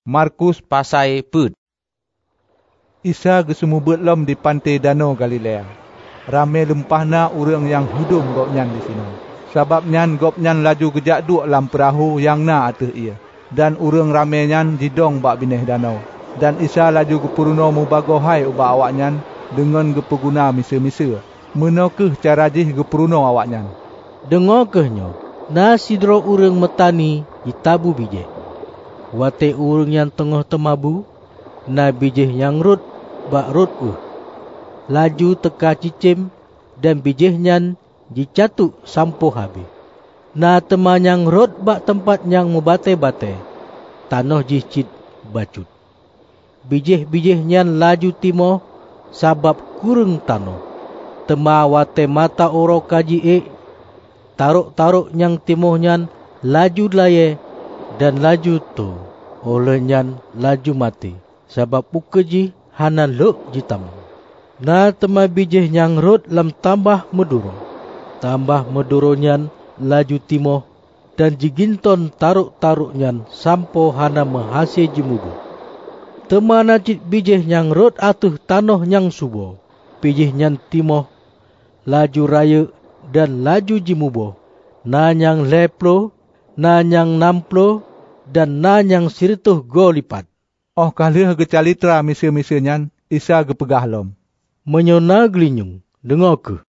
Markus pasai put. Isa gesumubut lom di pantai Danau Galilea. Ramai lempahna urang yang hudung gopnyan di sini. Sebab nyan gopnyan laju gejak duk dalam perahu yang na atas ia. Dan urang ramai nyan jidong bak binih danau. Dan Isa laju gepuruno mubagohai ubak awaknyan dengan gepeguna misa-misa. Menokeh cara jih gepuruno awaknyan. Dengokehnya, na sidro urang metani ditabu bijih. Wate urang yang tengah temabu, na bijih yang rut bak rut laju teka cicim dan bijih nyan dicatuk sampo habis. Na teman yang rut bak tempat yang mebate-bate, tanah jicit bacut. Bijih-bijih nyan laju timo sabab kurang tanah. Tema wate mata oro kaji taruk-taruk yang timo nyan laju laye dan laju tu. Oleh nyan laju mati sabab ukeji hanan luk jitam. Na tema bijih yang rut lam tambah meduro. Tambah meduro nyan laju timo dan jiginton taruk-taruk nyan sampo hana mehase jimubu. Tema najit bijih yang rut atuh tanah yang subo. Bijih nyan timo laju raya dan laju jimubo. Na yang leplo, na yang namplo dan na yang sirituh go lipat. Oh kalih gecalitra misa-misa nyan, Isa gepegah lom. Menyona gelinyung, dengoke.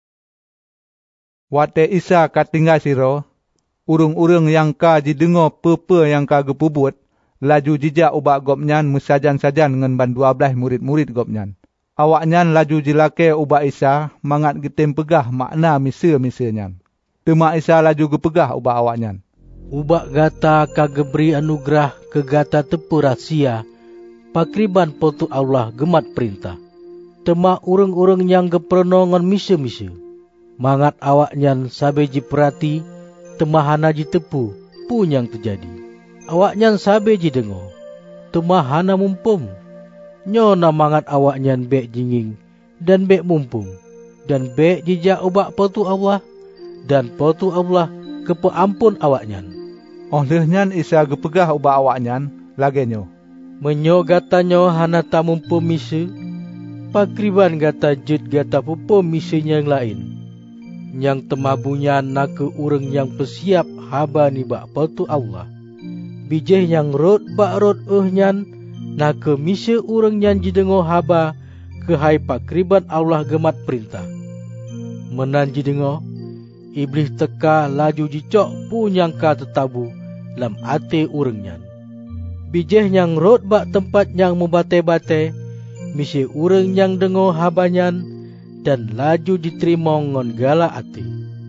Wate Isa katinggal siro, urung-urung yang ka jidengo pepe yang ka gepubut, laju jijak ubak gopnyan mesajan-sajan dengan ban 12 murid-murid gopnyan. Awaknyan laju jilake ubak Isa, mangat getem pegah makna misa-misa nyan. Tema Isa laju gepegah ubak awaknyan. Ubak gata kageberi anugerah ke gata tepu rahsia, pakriban potu Allah gemat perintah. Tema urang-urang yang geprenongan misa-misa. Mangat awaknyan sabe jiperati, tema hana jitepu pun yang terjadi. Awaknyan sabe jidengo, tema hana mumpung. Nyona mangat awaknyan bek jinging dan bek mumpung. Dan bek jijak ubak potu Allah. Dan potu Allah kepeampun awaknyan. Olehnya Isa gepegah ubak awaknyan, lagenyo. Menyo gatanyo hana tamumpum misa, pakriban gata jut gata pupum misa yang lain. Yang temabunya nak ke urang yang persiap haba ni bak potu Allah. Bijih yang rot bak rot nyan nak ke misa urang yang jidengo haba ke hai pakriban Allah gemat perintah. Menan jidengo, iblis teka laju jicok pun yang ka tetabu lam ate urang nyan. Bijih yang rot bak tempat yang membate-bate, misi urang yang dengo habanyan dan laju diterima ngon gala ati.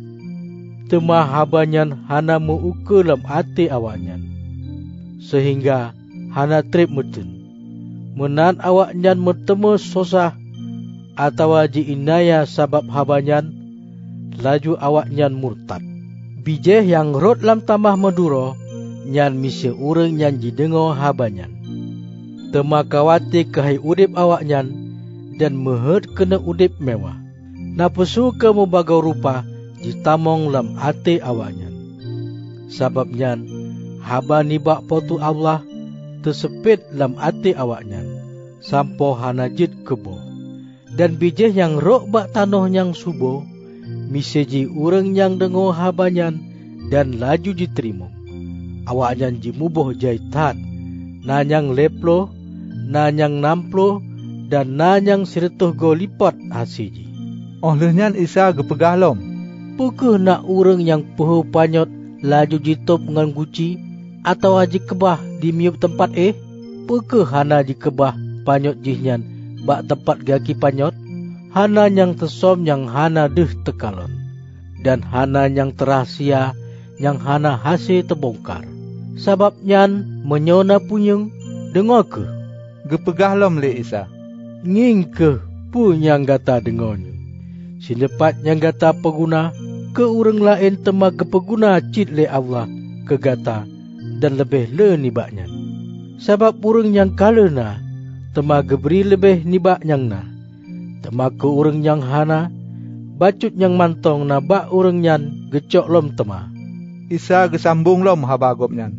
Tema habanyan hana muuke lam ati awaknyan. Sehingga hana trip mutun. Menan awaknyan metemu sosah atau ji inaya sabab habanyan, laju awaknyan murtad. Bijih yang rot lam tambah meduro, nyan misi urang nyan jidengo habanyan. Tema kawati kahai udip awaknyan dan mehet kena udip mewah. Napesu ke membagau rupa jitamong lam ate awaknyan. Sababnyan haba nibak potu Allah tersepit lam ate awaknyan sampo hanajit kebo. Dan bijih yang rok bak tanah yang subo, miseji urang yang dengo habanyan dan laju diterima. Awaknyan jimuboh jaitan, nanyang leplo, nanyang namplo, dan nanyang sirituh go lipat hasiji. Olehnya Isa gepegah lom. Pukeh nak urang yang peho panyot laju jitop ngan guci atau haji kebah di miup tempat Pukeh hana jikebah panyot jihnyan bak tempat gaki panyot. Hana yang tesom yang hana deh tekalon. Dan hana yang terahsia yang hana hase terbongkar. Sabab nyan menyona punyung dengoke. Gepegah lom le Isa. Ngingke pun yang gata dengonyo. Sinepat yang gata peguna ke urang lain tema kepeguna cit le Allah ke gata dan lebih le nibaknya. Sabab urang yang kalena tema geberi lebih nibak yang na. Tema ke urang yang hana bacut yang mantong na bak urang nyan gecok lom tema. Isa gesambung lom haba gopnyan.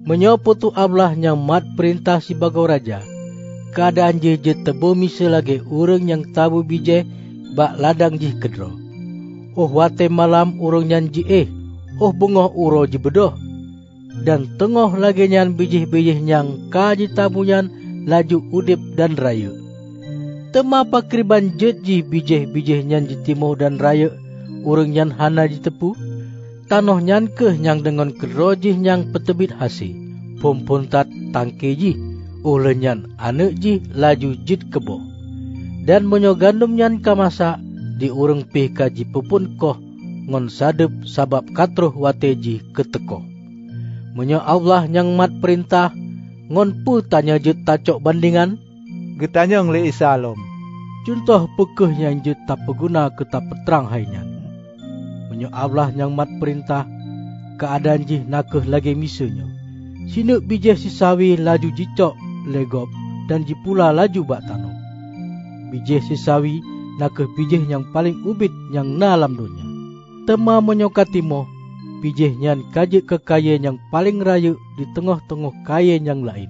Menyopo tu ablah yang mat perintah si bagau raja. Keadaan je tebo misa lagi urang yang tabu bije bak ladang jih kedro. Oh wate malam urang nyan ji oh bungoh uro ji bedoh. Dan tengah lagi nyan bijih-bijih nyang kaji tabu nyan laju udip dan raya. Tema pakriban jet ji bijih-bijih nyan ji timoh dan raya urang nyan hana ji tepu. Tanoh nyan keh nyang dengan kerojih nyang petebit hasi. Pom-pom tat tangke ji. Oleh nyan anak ji laju jit kebo. Dan menyo gandum nyan kamasa di urang pih kaji pepun koh ngon sadep sabab katroh wate ji keteko. Menyo Allah nyang mat perintah ngon pu tanya jit tacok bandingan. Getanyang le Isa lom. Contoh pekeh yang jit tak peguna ke tak peterang hai nyan. Menyo Allah nyang mat perintah keadaan ji nakeh lagi misenyo. Sinuk bijih si sawi laju jicok legop dan jipula laju bak tanah. Bijih si sawi nakeh bijih yang paling ubit yang nalam dunia. Tema menyokatimo bijih nyan kajik kekayaan yang paling rayu di tengah-tengah kaya yang lain.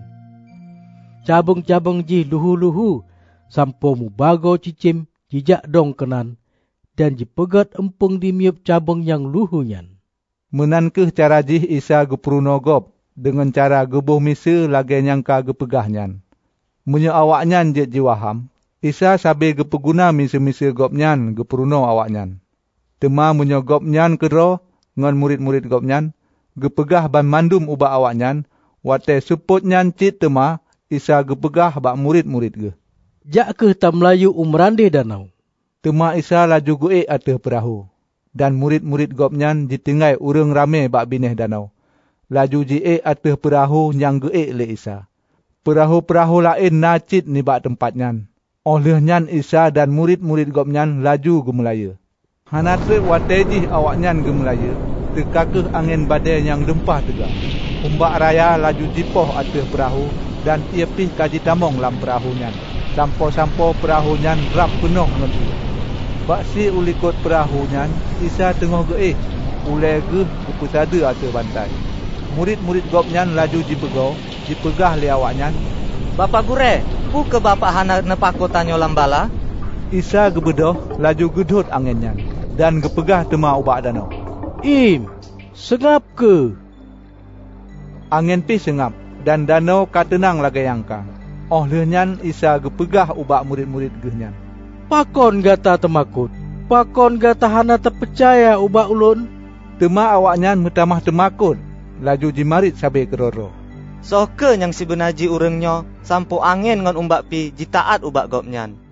Cabang-cabang ji luhu-luhu sampo mubago cicim jijak dong kenan dan jipegat empung di miup cabang yang luhu nyan. Menankeh cara jih Isa gepruno gop dengan cara gebuh misa lagi nyangka gepegah nyan. Munyo awak nyan jet jiwaham, Isa sabe gepeguna misa-misa gop nyan gepruno awak nyan. Tema munyo gop nyan kedro ngon murid-murid gop nyan, gepegah ban mandum ubak awak nyan, wate suput nyan cit tema Isa gepegah bak murid-murid ge. Jak ke tam Melayu umrande danau. Tema Isa laju goek ateh perahu. Dan murid-murid gop nyan ditinggai urang rame bak bineh danau. Laju jiek ateh perahu nyang geek le Isa. Perahu-perahu lain nacit ni bak tempat nyan. Oleh nyan Isa dan murid-murid gop nyan laju gemelaya. Hanatre wate jih awak nyan gemelaya. Tekakeh angin badai yang dempah tegak. Umbak raya laju jipoh ateh perahu dan ia pih kaji tamong lam perahu nyan. Sampo-sampo perahu nyan rap penuh ngan ia. Bak si ulikot perahu nyan, Isa tengah geek. Ulai geh upusada ateh bantai. Murid-murid gop nyan laju dipegah le awak nyan. Bapak gure, pu ke bapak hana nepako tanyo lambala? Isa gebedoh laju gedhut angin nyan dan gepegah tema ubak danau. Sengap ke? Angin pi sengap dan danau katenang lagi yangka. Oleh nyan Isa gepegah ubak murid-murid geh nyan. Pakon gata temakut? Pakon gata hana terpercaya ubak ulun? Tema awak nyan metamah temakut. Laju jimarit sabe keroro. Soke yang si benaji urengnyo sampo angin ngon umbak pi jitaat ubak gop nyan.